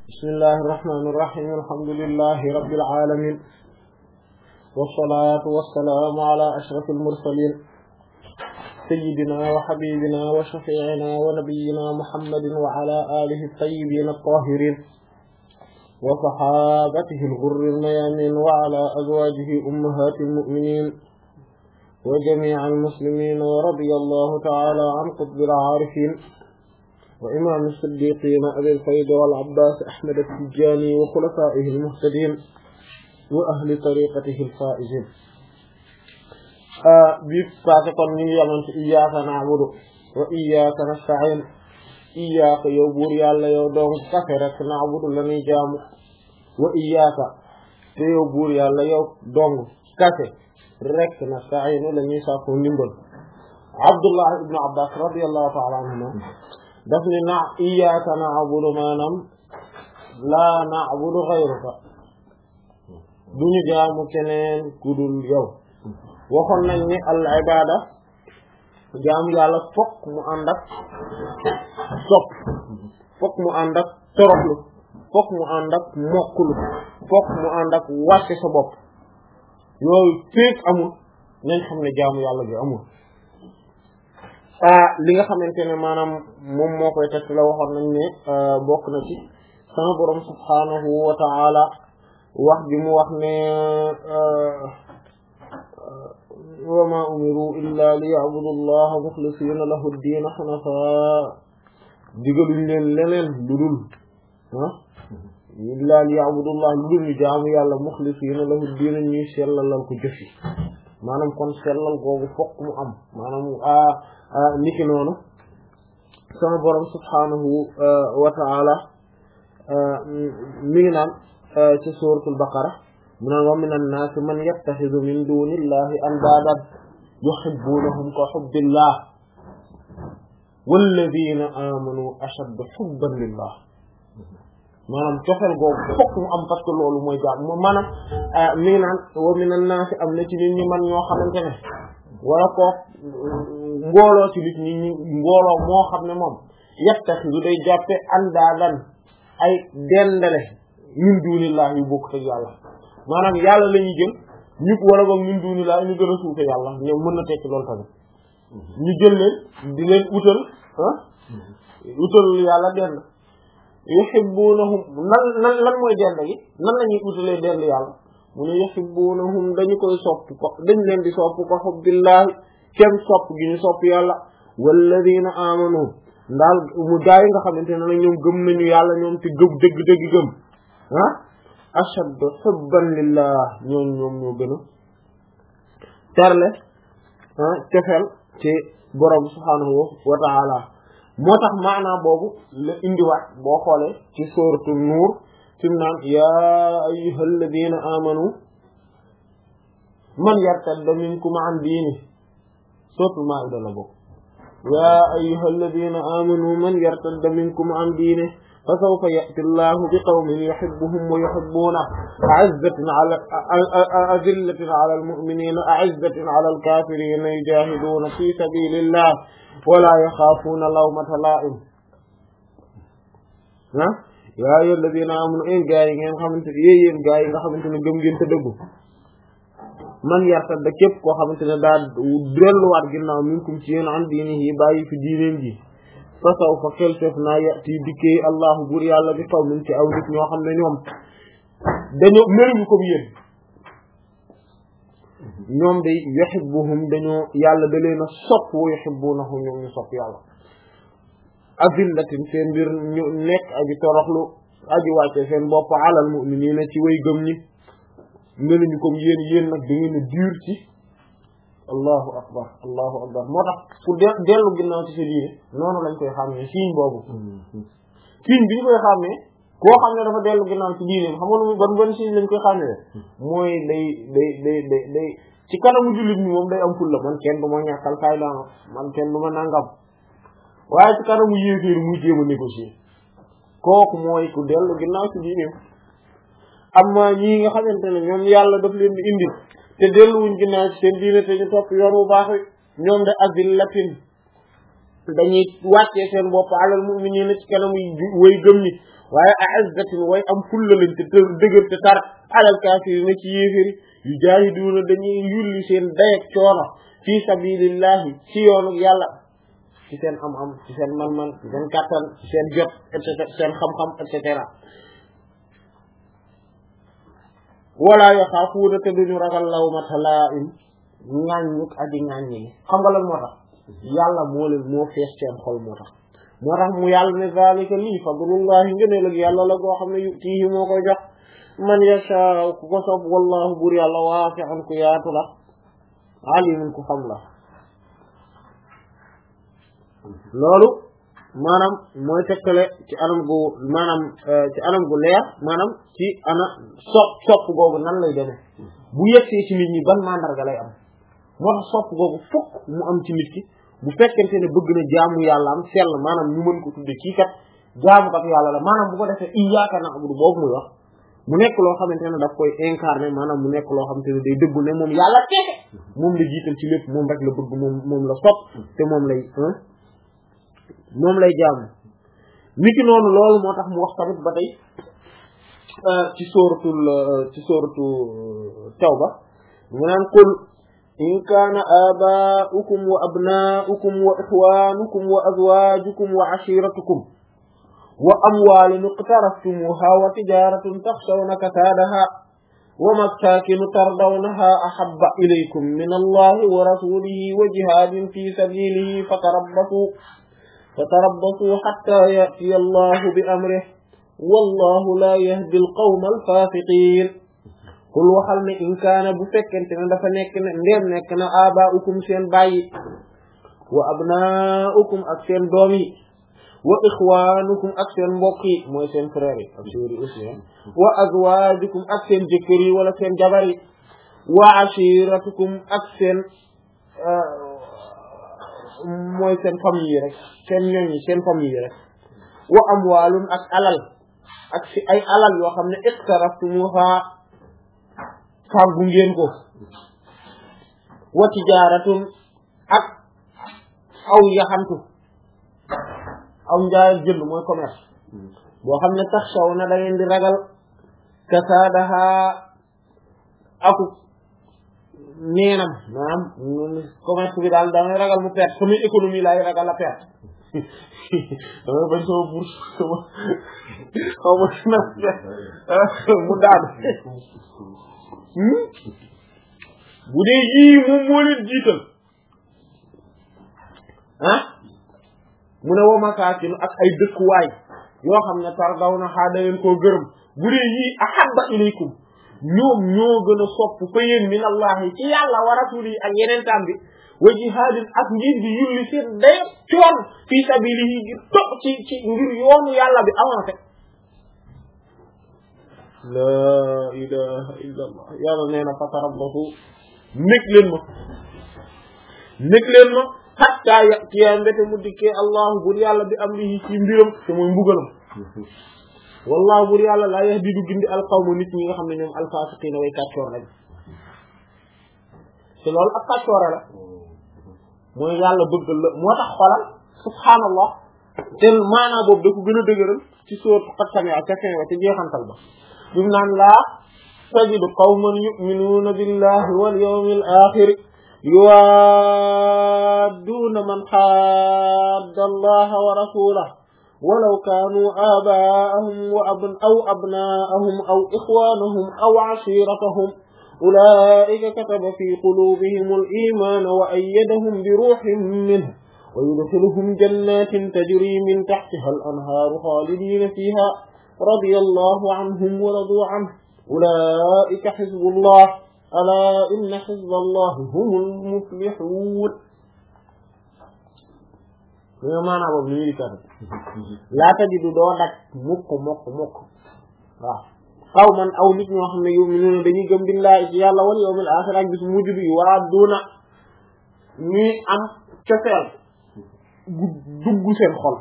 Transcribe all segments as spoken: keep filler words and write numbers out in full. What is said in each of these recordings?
bismillahi irrahmani irrahim alhamdulillahi rabbil alamin wassalatu wassalamu ala ashrafil mursalin sayyidina wa habibina wa shafi'ina wa nabiyyina muhammadin wa ala alihi at-tayyibin at-tahirin wa sahabatihi al-ghurri al-mayamin wa ala azwajihi ummahatil mu'minin wa jami'il muslimin wa radiyallahu ta'ala an qutbil arifin وإمام الصديقين أبي الفيض والعباس أحمد التجاني وخلفائه المهتدين وأهل طريقته الفائزين بيب فاتقن ني يامن إياك نعبد وإياك نستعين إياك يو بور يالا يو دوم كافé rek نعبد lañuy jaamu وإياك te yow buur yàlla yow dong kafé rek نستعين lañuy sàkku ndimbal Abdullah ibn Abbas radiyallahu ta'ala anhuma daf ni na iyyaka na'budu maanaam laa na'budu ghayruka duñu jaamu keneen ku dul yow waxoon nañ ni al ibada jaamu yàlla fokk mu ànd ak sopp fokk mu ànd ak toroxlu fokk mu ànd ak mokklu fokk mu ànd ak wàcce sa bopp yooyu féeg amul nañ xam ne jaamu yàlla bi amul li nga xamante ne maanaam moom moo koy teg la waxoon nañ ne bokk na ci sama borom subhanahu wa ta'ala wax bi mu wax ne wa ma umiru illa li ya'budu allaha mukhlisina lahu ad-din hunafa digaluñ leen leneen lu dul ah illa li ya'budu allaha lu dul ñu jaamu yàlla mukhlisina lahu ad-din ñuy sellalal ko jëfi maanaam kon sellal googu fokk mu am maanaam niki noonu sama borom subhanahu wa ta'ala mi ngi naan ci suratul baqara mu naan wa minan nas man yattakhidhu min dunillahi andadan yuhibbunahum ka hubbillah walladhina amanu ashaddu hubban lillah maanaam cofeel googu fokk mu am parce que loolu mooy jaam maanaam mi ngi naan wa minan nas am na ci nit ñi man ñoo xamante ne wala ko mbooloo ci nit ñi ñi mbooloo moo xam ne moom yettax du day jàppe andaadan ay dendale min duunillah yu bokk te yàlla maanaam yàlla la ñuy jël ñu wala boog min duunillah ñu gën a suufe yàlla ñoom mën na tekki loolu tamit ñu jël leen di leen utal ah utal yàlla dend yuhibbunahum nan nan lan mooy dend gi nan la ñuy utalee dend yàlla mu ne yuhibbunahum dañu koy sopp ko dañ leen di sopp ko hubbillahi kenn sopp gi ñu sopp yàlla walladina amanu ndaal mu gaay nga xamante ne ñoom gëm nañu yàlla ñoom te gëm dëgg dëgg gëm ah ashaddu hubban lillah ñoom ñoom ñoo gën a terle ah cofeel ci borom subhanahu wa ta'ala moo tax maanaa boobu la indiwaat boo xoolee ci sooratu nuur tim naan yaa ayyuhal ladina amanu man yartadda minkum an diini suratul maa'ida la bokk yaa ayyuhal ladina amanu man yartadda minkum an diini fa sawfa ya'ti Allahu bi qawmin yuhibbuhum wa yuhibbunahu a'izzatin 'ala azillatin 'ala al-mu'minina a'izzatin 'ala al-kafirina yujahiduna fi sabilillah wa la yakhafuna lawmata la'im ah yaa ayyuhal ladina amanu ay gaa yi ngeen xamante ne yéen gaa yi nga xamante ne gëm ngeen te dëggu man yartadda képp koo xamante ne daa delluwaat ginnaaw minkum ci yéen an diinihi bàyyi fi diineen ji fa sawfa keltef naa yati dikkee allahu buur yàlla bi kaw min ci aw nit ñoo xam ne ñoom dañoo meluñu comme yéen ñoom day yuhibbuhum dañoo yàlla da leen a sopp wa yuhibbunahu ñoom ñu sopp yàlla azillatin seen mbir ñu nekk aji toroxlu aji wàcce seen bopp alal mu'minina ci way gëm ñi meluñu comme yéen yéen nag da ngeen a dur ci allahu akbar allahu akbar moo tax pour dellu ginnaaw ci sa diine noonu lañ koy xàmmee signe boobu signe bi ñu koy xàmmee koo xam ne dafa dellu ginnaaw ci diine xam nga lu ban ban signe lañ koy xàmmee mooy day day day day day ci kanamu jullit ñi moom day am fulla man kenn du ma ñàkkal kaay la man kenn du ma nangam waaye ci kanamu yéeféer muy jéem a négocier kooku mooy ku dellu ginnaaw ci diine amma ñii nga xamante ne ñoom yàlla daf leen di indi te delluwuñ ginnaaw ci seen diine te ñu topp yoon bu baax wi ñoom de azillatin dañuy wàccee seen bopp alal mu'minina ci kanamu way gëm ñi waaye a'izzatin way am fulla lañ te dëgër te tar alal kaafiriina ci yéeféri yu jaahiduuna dañuy yulli seen dayeg coono fi sabilillahi ci yoonu yàlla ci seen am-am ci seen man-man ci seen kàttan ci seen jot et cetera seen xam-xam et cetera wala yaxaafuuna te duñu ragal lawmata laa'im ŋàññuk aji ŋàññi gi xam nga lan moo tax yàlla moo leen moo fees seen xol moo tax moo tax mu yàlla ne zalika lii fadlullahi ngëneel ak yàlla la goo xam ne yutiihi moo koy jox man yashaa ku ko sopp wallahu bur yàlla waasi'un ku yaatu la alimun ku xam la loolu maanaam mooy tekkale ci anam gu maanaam ci anam gu leer maanaam ci ana sopp sopp googu nan lay demee bu yegsee ci nit ñi ban mandarga lay am moo tax sopp googu fokk mu am ci nit ki bu fekkente ne bëgg na jaamu yàlla am sell maanaam ñu mën ko tudde kii kat jaamukat yàlla la maanaam bu ko defee iyyaaka na'budu boobu muy wax mu nekk loo xamante ne daf koy incarner maanaam mu nekk loo xamante ne day dëggu ne moom yàlla kese moom la jiital ci lépp moom rek la bëgg moom moom la sopp te moom lay moom lay jaamu niki noonu loolu moo tax mu wax tamit ba tey ci sóoratul ci sóoratu tawba mu naan qul in kaana aabaa'ukum wa abnaa'ukum wa ixwaanukum wa azwaajukum wa ashiiratukum wa amwaalun iqtaraftumuuhaa wa tijaaratun taxshawna kasaadahaa wa masaakinu tardawnahaa ahabba ilaykum min allahi wa rasuulihi wa jihaadin fii sabiilihi fatarabbasuu fatarabbasuu hattaa ya'tiya allahu bi amrihi wallahu laa yahdi alqawma alfaasiqiin qul waxal ne in kaana bu fekkente ne dafa nekk ne ndéem nekk na abaa'ukum seen bàyyi wa abnaa'ukum ak seen doom yi wa ixwaanukum ak seen mbokk yi mooy seen frère yi ak sœur yi aussi wa azwaajukum ak seen jëkkër yi wala seen jabar yi wa ashiratukum ak seen mooy seen famille yi rek seen ñoñ yi seen famille yi rek wa amwaalun ak alal ak si ay alal yoo xam ne iqtaraftumuha fàggu ngeen ko wa tijaaratun ak aw yaxantu aw njaay jënd mooy commerce boo xam ne taxshaw na da ngeen di ragal kasaadaha aku neenam maanaam commerce bi daal damay ragal mu perte sama économie laay ragal la perte damay bañ sama bourse sama xaw ma na mu daanu bu dee yii moom moo leen jiital ah mu ne wa masaakin ak ay dëkkuwaay yoo xam ne tardawna xaa da leen koo gërëm bu dee yii ahabba ilaykum ñoom ñoo gën a sopp fa yéen min allahi ci yàlla wa rasuli ak yeneen tam bi wa jihaadin ak ngir di yulli seen day coon fii sabilihi ngir topp ci ci ngir yoonu yàlla bi avancé laa ilaha illa allah yàlla nee na fatarabbasu nekk leen ma nekk leen ma hatta yatiya mbete mu dikkee allahu bur yàlla bi amrihi ci mbiram te mooy mbugalam wallahu bur yàlla laa yahdi du gindi alqawma nit ñi nga xam ne ñoom alfasiqiina way kàccoor lañ te loolu ak kàccoore la mooy yàlla bëggal la moo tax xolal subhaanallah te maanaa boobu da ko gën a dëgëral ci sourate Qad Sami'a ca fin wa ca jeexantal ba bi mu naan laa tajidu qawman yu'minuuna billahi wal yawmil aaxiri yuwaadduuna man xaadda allaha wa rasulahu walaw kaanuu aabaa'ahum wa abn aw abnaa'ahum aw ixwaanahum aw ashiiratahum ulaa'ika kataba fii quluubihimul iimaana wa ayyadahum bi ruuhin minhu wa yudxiluhum jannaatin tajrii min taxtihal anhaaru xaalidiina fiihaa radiyallaahu anhum wa raduu anhu ulaa'ika xizbullah alaa inna xizballaahi humul muflihuun loolu maanaam boobu li ñuy kat laa tajidu doo daj mukk mukk mukk waaw xaw man aw nit ñoo xam ne yu'minuuna dañuy gëm billaahi ci yàlla wal yawmil aaxir ak bis mujj bi yuwaadduuna ñuy am cofeel gu dugg seen xol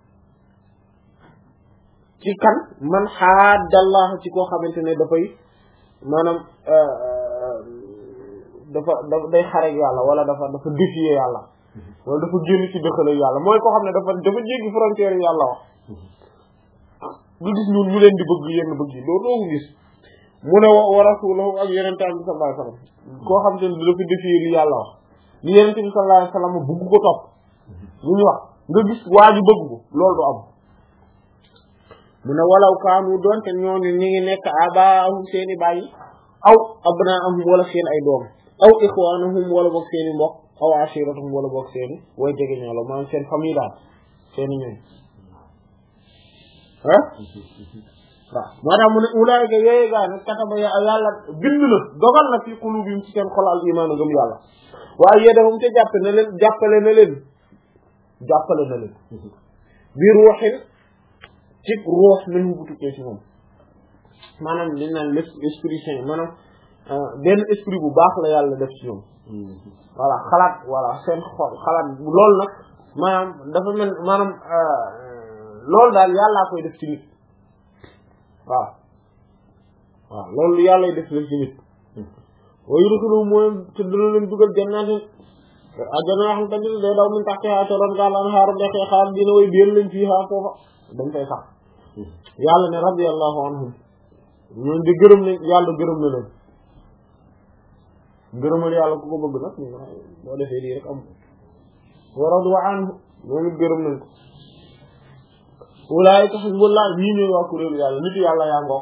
ci kan man xaadallah ci koo xamante ne dafay maanaam dafa dafa day xarek yàlla wala dafa dafa défier yàlla wala dafa génn ci dëkkale yàlla mooy koo xam ne dafa dafa jéggi frontière yàlla wax nga gis ñun ñu leen di bëgg yenn bëgg yi loolu doo ko gis mu ne wa wa rasulahu ak yenente bi sallallahu alayhi wasallam koo xam te ne dafa defee li yàlla wax li yenente bi sallallahu alayhi wasallam bëgg ko topp lu ñu wax nga gis waa ji bëgg ko loolu du am mu ne walaw kaanu doonte ñooñu ñi ngi nekk abaahum seeni bàyyi aw abnaahum wala seen ay doom aw ixwaanahum wala boog seeni mbokk aw ashiratuhum wala boog seeni way jege ñaalo maanaam seen famille daal seeni ñoom ah waaw moo tax mu ne ulaayika yooyu gaa nag kataba yàlla bind na dogal na fi qulubihim ci seen xol al imaan gëm yàlla waaye yedahum te jàppe na leen jàppale na leen jàppale na leen bi ruuxin ci ruux min bu tukkee ci moom maanaam li naan l'esprit saint maanaam benn esprit bu baax la yàlla def ci ñoom voilà xalaat voilà seen xol xalaat loolu nag maanaam dafa mel maanaam loolu daal yàllaa koy def ci nit waaw waaw loolu yàlla def def ci nit wa yudxiluhum mooy te dina leen dugal jannaatin àjjana yoo xam tamit day daw min tahtihaa ca ron gaal anhaaru dexee xaar dina way biir leen fii xaar foofa dañ fay sax yàlla ne radiyallahu anhum ñooñu di gërëm ne yàlla gërëm na leen gërëmal yàlla ku ko bëgg nag boo defee lii rek am wa radu anhu ñooñu gërëm nañ ko ulaa'ika hizbullah ñii ñooy waa kuréelu yàlla nit yàlla yaa ngoog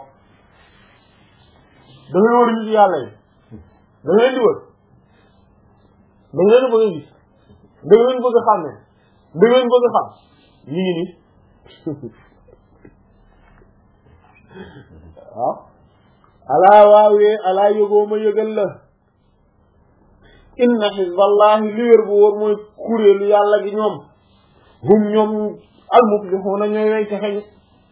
da ngay wër nit yàlla yi da ngay di wër da ngay di bëgg a gis da ngay bëgg a xàmme da ngay bëgg a xam ñi ngi nii waaw alaa waawee alaa yëgoo ma yëgal la inna hizballahi li wér bu wóor mooy kuréelu yàlla gi ñoom hum ñoom al-muflihuna ñooy way texe ñi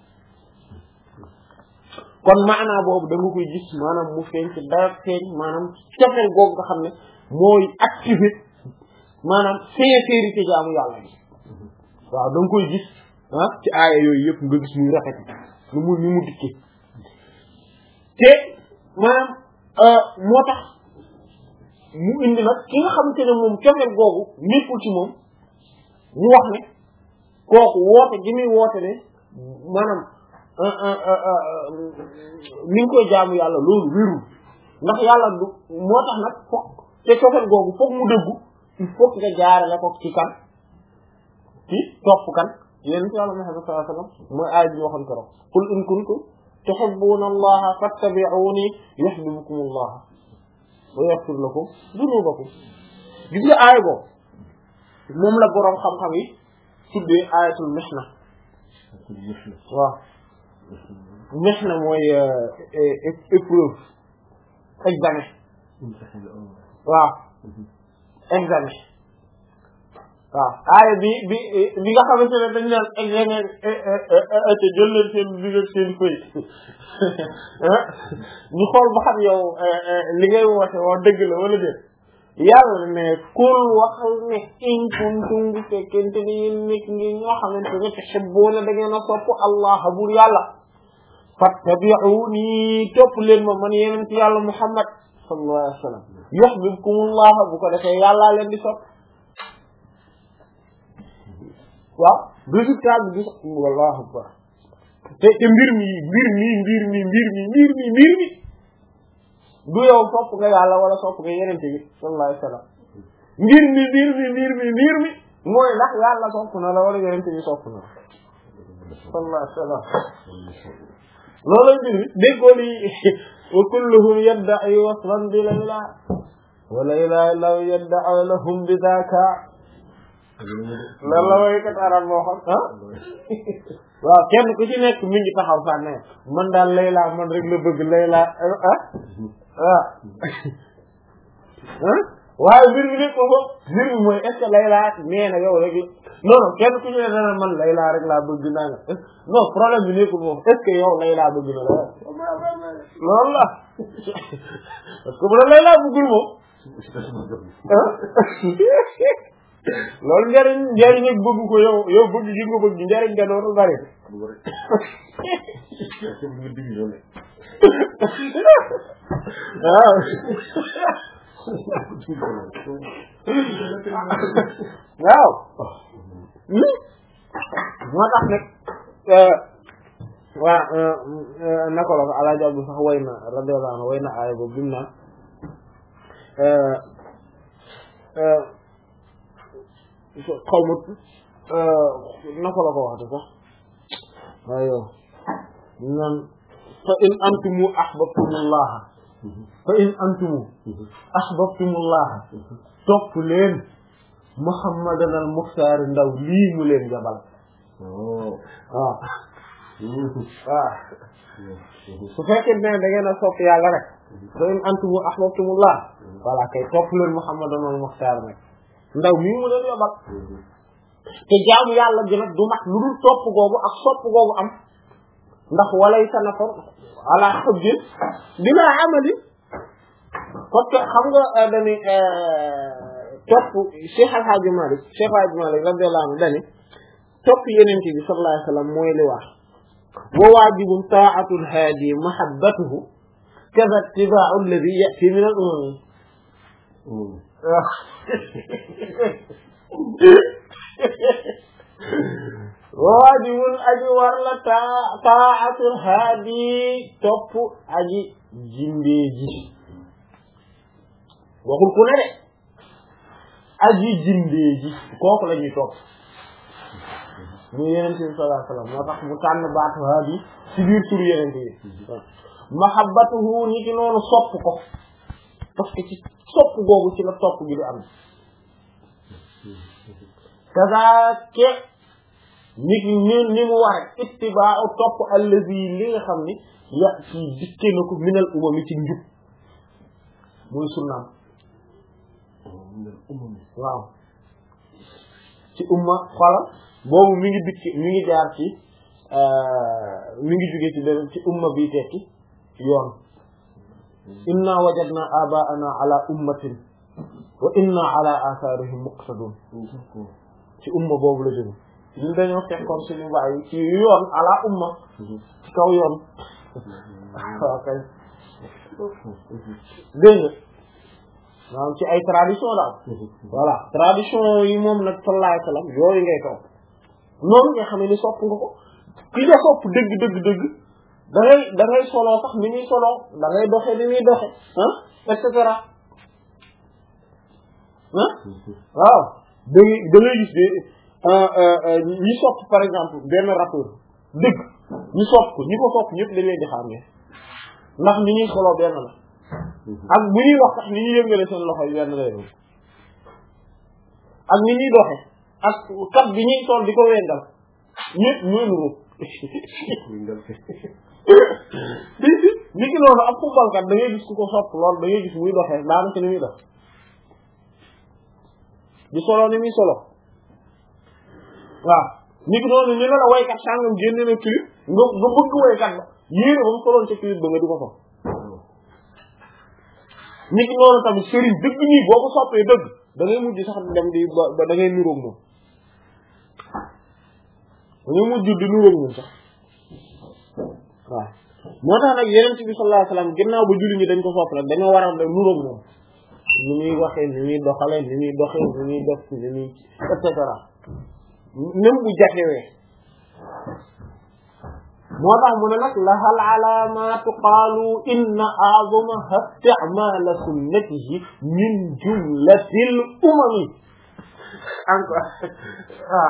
kon maanaa boobu da nga koy gis maanaam mu feeñ ci dara feeñ maanaam cofeel googu nga xam ne mooy activé maanaam sincérité jaamu yàlla bi waaw da nga koy gis ah ci aaya yooyu yëpp nga gis muy rafet nu mu ni mu dikkee te maanaam moo tax mu indi nag ki nga xamante ne moom cofeel googu nekkul ci moom mu wax ne kooku woote gi muy woote ne maanaam mi ngi koy jaamu yàlla loolu wérul ndax yàlla du moo tax nag foog te cofeel googu foog mu dëggu il faut nga jaarale ko ci kan ci topp kan yéen ci yàlla Muhammad sallallahu alayhi wasallam mooy aay bi ñu waxoon keroog qul in kuntum tuhibbuna allaha fattabi'uni yuhibbukum allah wa yaghfir lakum dhunubakum gis nga aay boobu moom la boroom xam-xam yi tuddee ayatul mihna waaw mihna mooy épreuve examen waaw examen waaw aaya bi bi bi nga xamante ne dañ naan examen te jël leen seen biir ak seen fëy ñu xool ba xam yow li ngay woote wax dëgg la wala déet yàlla ne kul waxal ne in kuntum bu fekkente ni yéen nekk ngi ñoo xamante ne tuhibbuuna da ngeen a sopp allah bur yàlla fattabi'uuni topp leen ma man yeneen ci yàlla muhammad sallallahu alayhi wa sallam yuhbibkumullah bu ko defee yàllaa leen di sopp waaw résultat bi gis wallahu akbar te te mbir mi mbir mi mbir mi mbir mi mbir mi mbir mi du yow sopp nga yàlla wala sopp nga yeneen bi sallallahu alayhi wa sallam mbir mi mbir mi mbir mi mbir mi mooy ndax yàlla sopp na la wala yeneen bi sopp na la sallallahu alayhi wa sallam loolu mbir mi déggoo li wa kulluhum yadda'i waslan bi layla wa layla law yadda'a lahum bi dhaka loolu la way kat arab moo xam ah waaw kenn ku ci nekk mi ngi taxaw sax ne man daal layla man rek la bëgg layla ah ah waaye mbir mi nekk ko mbir mi mooy est-ce que layla nee na yow rek non non kenn ku ci ne dana man layla rek laa bëgg naa nga non problème bi nekkul moom est-ce que yow layla bëgg na la loolu la parce que bu la layla bëggul moom loolu njëriñ njëriñ ak bëgg ko yow yow bëgg gi nga bëgg njëriñ nga doon bari waaw waaw moo tax nag waa naka la ko Alaaji Abdu sax way na radiyallahu anhu way na aaya boobu bimu naan xaw ma naka la ko waxte sax waayo naan fa in antumu ahbabtumullaha fa in antumu ahbabtumullaha topp leen Muhammadan al Muxtaar ndaw lii mu leen jabal waaw waaw su fekkee ne da ngeen a sopp yàlla rek fa in antumu ahbabtumullah voilà kay topp leen Muhammadan al Muxtaar nag ndaw mii mu leen jabal te jaamu yàlla gi nag du mat lu dul topp googu ak sopp googu am ndax walay sa nafar ala hubbin bila amali parce que xam nga dañuy topp Cheikh Al Hadji Malick Cheikh Al Hadji Malick radiyallahu anhu dani topp Yonent bi sallallahu alayhi wa sallam mooy li wax wa waajibun ta'atul haadi mahabbatuhu kaza ittiba'u alladhi ya'ti min al-umam wa waajibun aji war la ta'atul haadi topp aji jindeeji waxul ku ne de aji jindeeji kooku la ñuy topp mu Yonent bi sallallahu alayhi wasallam moo tax mu tànn baatu haadi ci biir tur Yonent bi mahabbatuhu ni ki noonu sopp ko parce que ci sopp googu ci la topp gi di am kaza ke ni ki ni ni mu ware ittiba'u topp allazi li nga xam ni ya ci dikke na ko minal umami ci njub muy sunnaam waaw ci umma xoolal boobu mi ngi dikk mi ngi jaar ci mi ngi jóge ci beneen ci umma bi tekki yoon inna wajadna aba'ana ala ummatin wa inna ala atharihim muqtadun ci umma boobu la jóge ñun dañoo fekkoon suñu baay ci yoon ala umma ci kaw yoon waaw kay dégg nga maanaam ci ay tradition daal voilà tradition yi moom nag sallallahu alayhi wasallam yooyu ngay topp noonu nga xam ne sopp nga ko ki nga sopp dëgg dëgg dëgg da ngay da ngay soloo sax ni muy soloo da ngay doxe ni muy doxe ah et cetera ah waaw da ngay da ngay gis de ñi sopp par exemple benn rappeur dëgg ñi sopp ko ñi ko sopp ñëpp dañ leen di xam ne ndax ni ñuy soloo benn la ak bu ñuy wax sax ni ñuy yëngale seen loxo yi benn lay doon ak ni ñuy doxe ak kat bi ñuy sol di ko wengal ñëpp ñooy nuru di si ni ki noonu ab footballkat da ngay gis ku ko sopp lool da ngay gis muy doxee daanaka ni muy dox di solo ni muy solo waaw ni ki noonu ñu ne la waykat sàngam génne na clip nga nga bëgg waykat ba yéene ba mu soloon ca clip ba nga di ko sopp ni ki noonu tamit sëriñ dëgg nii boo ko soppee dëgg da ngay mujj sax dem di ba da ngay nuróog moom da ngay mujj di nuróog moom sax waaw moo tax nag Yonent bi sallallahu alayhi wasallam ginnaaw ba julli ñi dañ ko sopp nag dañoo war a nuróog moom ni muy waxee ni muy doxalee ni muy doxee ni muy def ni muy et cetera même bu jafewee moo tax mu ne nag lahal alaamatu qaalu inna a'zamaha isti'maala sunnatihi min jumlatil umami encore ah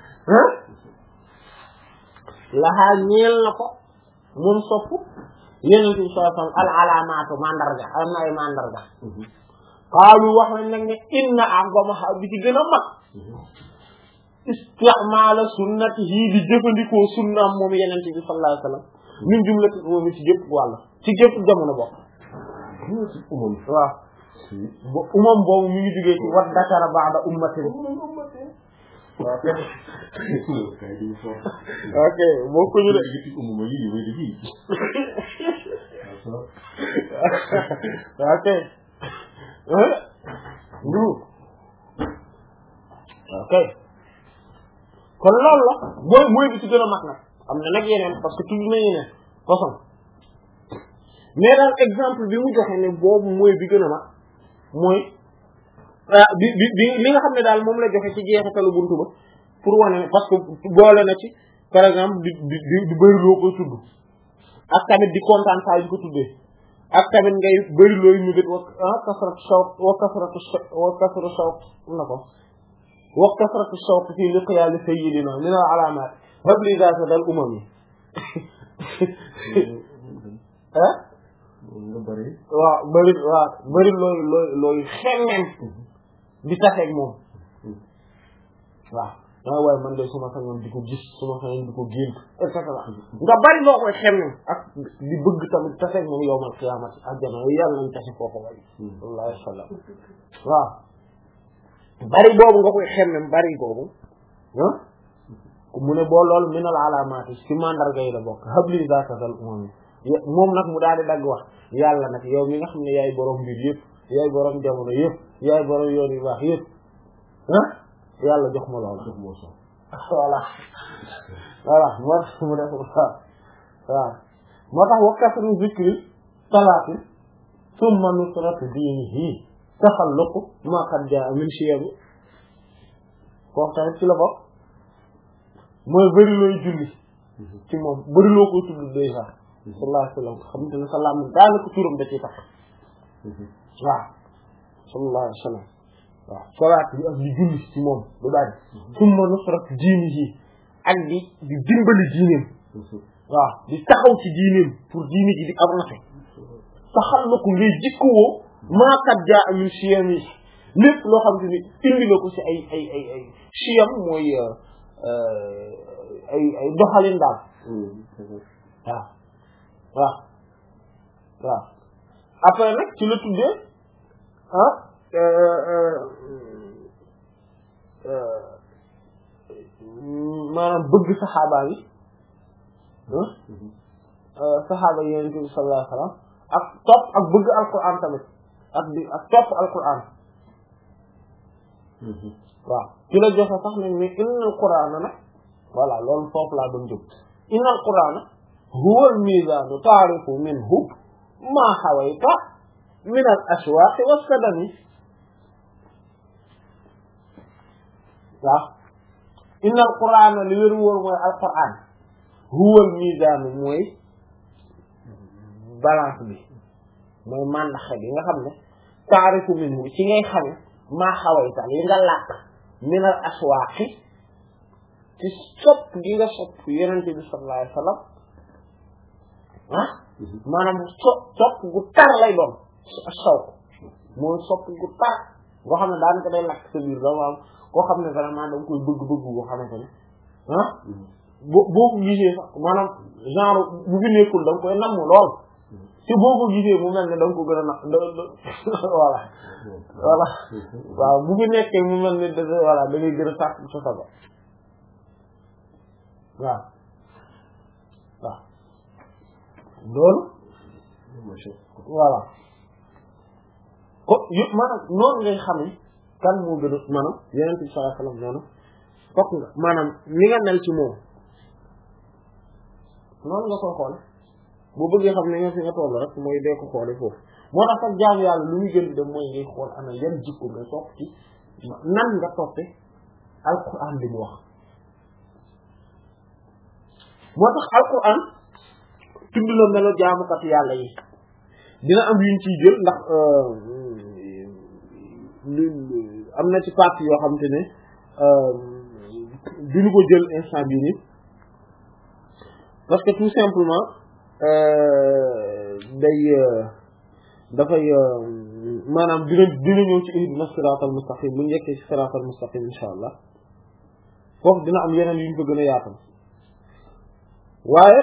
lahaa ñeel na ko moom sopp Yonent bi sallallahu alayhi wasallam al alaamatu mandarga am na ay mandarga qaalu wax nañ nag ne inna a'zamaha bi ci gën a mag isti'maala sunnatihi di jëfandikoo sunnaam moom Yonent bi sallallahu alayhi wasallam min jumlati umam ci gépp wàll ci gépp jamono bokk umam waaw umam boobu mi ngi jógee ci wat dakara ba'da ummatin ok ok bokku ñu de ok ndu ok kon loolu la mooy mooy bi ci gën a mag nag am na nag yeneen parce que tudd na yeneen façon mais daal exemple bi mu joxe ne boobu mooy bi gën a mag mooy bi bi bi li nga xam ne daal moom la joxe ci jeexitalu buntu ba pour wane parce que boole na ci par exemple di di di bëri loo koy tudd ak tamit di kontaan saa yu ko tuddee ak tamit ngay bëri looy mébét wa ah kasratu shawq wa kasratu wa kasratu shawq na ko wa kasratu shawq fii liqiyaali sayyidina min al alaamaat habli zaata dal umam yi ah nga bëri waaw bëri waaw bëri looy looy looy xemmem di taseeg moom waaw ah waaye man de suma sañoon di ko gis suma sañoon di ko gént et cetera nga bari loo koy xemmem ak di bëgg tamit taseeg moom yowmal qiyaamati àjjana yàlla nañ tase foofu way sallallahu alayhi wa sallam waaw bari boobu nga koy xemmem bari boobu ah mu ne boo loolu minal alaamaati ci mandarga yi la bokk habli zaatatal umam moom nag mu daal di dagg wax yàlla nag yow mi nga xam ne yaay borom mbir yëpp yaay borom jamono yëpp yaay borom yoon yu baax yëpp ah yàlla jox ma loolu jox ma so voilà voilà moo tax mu def waaw waaw moo tax wakkatru zikri salaati summa nusratu diinihi taxalluqu ma qad jaa min shiyam kooku tamit ci la bokk mooy bëri looy julli ci moom bëri loo koy tudd déjà sallallahu alayhi wa sallam xamante ne salaam daanaka turam da ciy tax waaw sallallahu alayhi wa sallam waaw salaat bi ak di julli ci moom lu bari summa nusrat diini yi ak di di dimbali diineem waaw di taxaw ci diineem pour diine ji di avancé taxal na ko ngay jikkowoo maakat jaa min siyam yi lépp loo xam te ni indi la ko ci ay ay ay ay siyam mooy ay ay doxalin daal waaw waaw waaw après nag ci la tuddee ah maanaam bëgg saxaaba yi saxaaba yi Yonent bi sallallahu alayhi wa sallam ak topp ak bëgg alquran tamit ak di ak topp alquran waaw ci la joxe sax nañ ne inna alqurana nag voilà loolu foofu laa doon jóg inna alqurana huwa al-mizanu ta'rifu minhu ma hawayta min al-ashwaq was-sadami waaw inna alqurana li wéru wóor mooy alquran huwa al-mizanu mooy balance bi mooy màndaxe bi nga xam ne ta'rifu minhu ci ngay xame ma hawayta li nga làkk min al-ashwaq ci sopp gi nga sopp Yonent bi sallallahu alayhi wa sallam ah maanaam sopp sopp gu tar lay doon sawk mooy sopp gu tar boo xam ne daanaka day lakk sa biir doo am koo xam ne vraiment da nga koy bëgg-bëgg boo xamante ne ah boo boo ko gisee sax maanaam genre bu fi nekkul da nga koy namm lool si boo ko gisee mu mel ne da nga ko gën a na voilà voilà waaw bu fi nekkee mu mel ne da voilà da ngay gën a sàkk sa sago waaw waaw loolu voilà ko yëpp maanaam noonu ngay xamee kan moo gën a maanaam Yonent bi sallallahu alayhi wasallam noonu fokk nga maanaam ni nga mel ci moom noonu nga koy xool boo bëggee xam ne nga fi nga toll rek mooy dee ko xoole foofu moo tax sax jaamu yàlla lu muy gën di dem mooy ngay xool ana yan jikko nga topp ci nan nga toppe alquran bi mu wax moo tax alquran tudd la melo jaamukat yàlla yi dina am yuñ ciy jël ndax am na ci partie yoo xamante ne duñu ko jël instant bii nii parce que tout simplement day dafay maanaam dina dina ñëw ci ihdina siratal mustaqim bu njëkkee ci siratal mustaqim insha allah foofu dina am yeneen yu ñu ko gën a yaatal waaye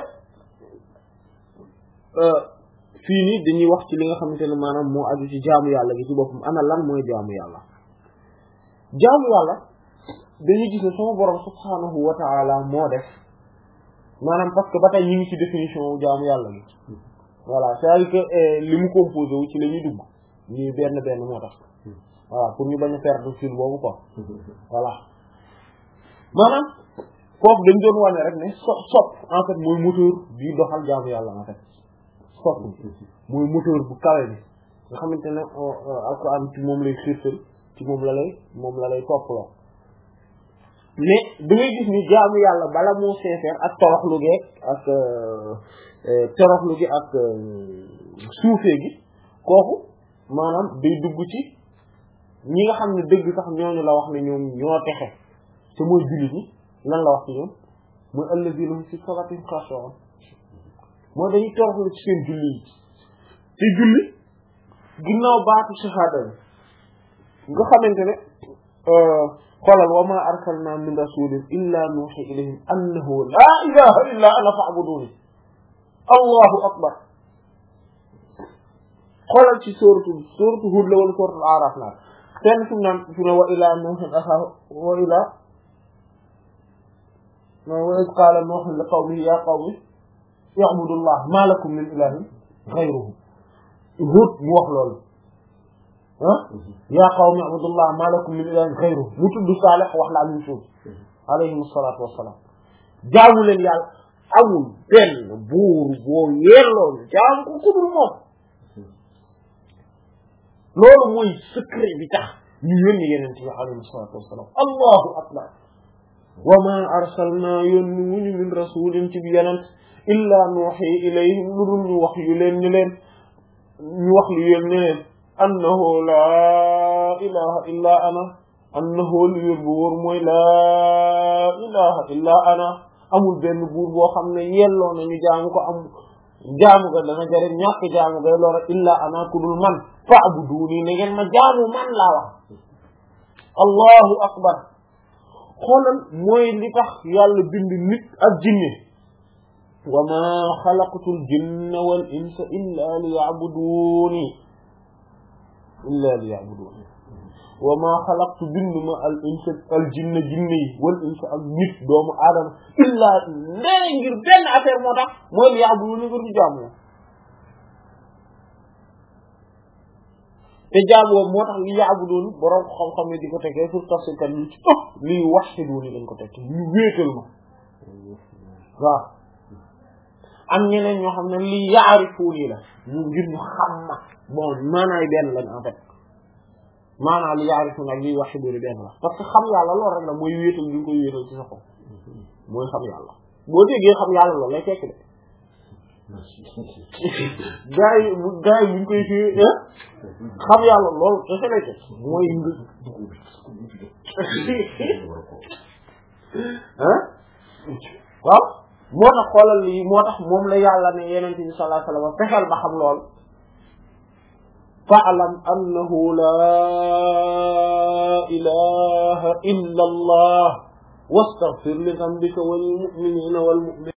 fii nii dañuy wax ci li nga xamante ne maanaam moo aju ci jaamu yàlla gi ci boppam ana lan mooy jaamu yàlla jaamu yàlla dañuy gis ne sama borom subhanahu wa ta'ala moo def maanaam parce que ba tey ñu ngi ci définition jaamu yàlla gi voilà c'est-à-dire que li mu composé wu ci la ñuy dugg ñuy benn benn moo tax voilà pour ñu bañ a perdre fil boobu quoi voilà maanaam foofu dañ doon wane rek ne so sopp en fait mooy moteur bi doxal jaamu yàlla en fait sopp mooy moteur bu kawe bi nga xamante ne alquran ci moom lay xiirtal ci moom la lay moom la lay topp la mais da ngay gis ni jaamu yàlla bala moo sincère ak toroxlu gi ak toroxlu gi ak suufee gi kooku maanaam day dugg ci ñi nga xam ne dëgg sax ñooñu la wax ne ñoom ñoo texe te mooy jullit ñi lan la wax ci ñoom mooy alladhina hum fi salatihim khashu'un mooy dañuy toroxlu ci seen julli yi te julli ginnaaw baatu shahada bi nga xamante ne xoolal wa ma arsalna min rasulin illa nuhi ilayhim annahu la ilaha illa ana fa'buduni allahu akbar xoolal ci sooratu sooratu Hud la wala sooratu Araf la fenn fu mu naan fu ne wa ila nuuhin axaahu wa ila wa iz qaala nuuhun li qawmihi ya qawmi i'budu llaha ma lakum min ilahin ghayruhu Hud mu wax loolu ah ya qawmi i'budu llaha ma lakum min ilahin ghayruhu mu tudd Saalih wax la amin suuf alayhim salaatu wassalaam jaamu leen yàlla amul benn buur boo yelloo jaamu ko ku dul moom loolu mooy secret bi tax ñu yónni yeneen ci alayhi salaatu wassalaam allahu akbar wa ma arsalna yónni wuñu min rasulin ci bi yeneen illa nuuhi ilayhim lu dul ñu wax yu leen ñu leen ñu wax lu yéen ne leen annahu laa ilaha illa ana annahu lu yéen bu wóor mooy laa ilaha illa ana amul benn buur boo xam ne yelloo nañu jaamu ko am jaamu ga dana jariñ ñàkk jaamu ga loolu illa ana ku dul man fa'buduni ne ngeen ma jaamu man laa wax allahu akbar xoolal mooy li tax yàlla bind nit ak jinne wa ma xalaqtul jinna wal insa illa liya'buduni illa liya'buduni wa ma xalaqtu binduma al insa al jinna jinne yi wal insa ak nit doomu aadama illa ndee ngir benn affaire moo tax mooy liya'buduni ngir ñu jaamu te jaamu moo tax li ya'buduni borom xam-xam ne di ko tegee pour tafsir kan ñu ci ëpp li wahiduni lañ ko teg ñu wéetal ma waaw am ñeneen ñoo xam ne li ya'rifuni la ñu ngir ñu xam ma bon maanaay benn lañ en fait maanaam li ya'rifuni ak li wahiduni benn la parce que xam yàlla loolu rek la mooy wéetal bi nga koy wéetal ci sa xol mooy xam yàlla boo déggee xam yàlla loolu lay fekk de gaa yi gaa yi buñ koy fii xam yàlla loolu dafa lay fekk mooy ah waaw moo tax xoolal lii moo tax moom la yàlla ne yeneen bi sallallahu alayhi wasallam fexeel ba xam lool fa'lam annahu laa ilaha illa allah wastaghfir li dhanbika wal mu'minina wal mu'minat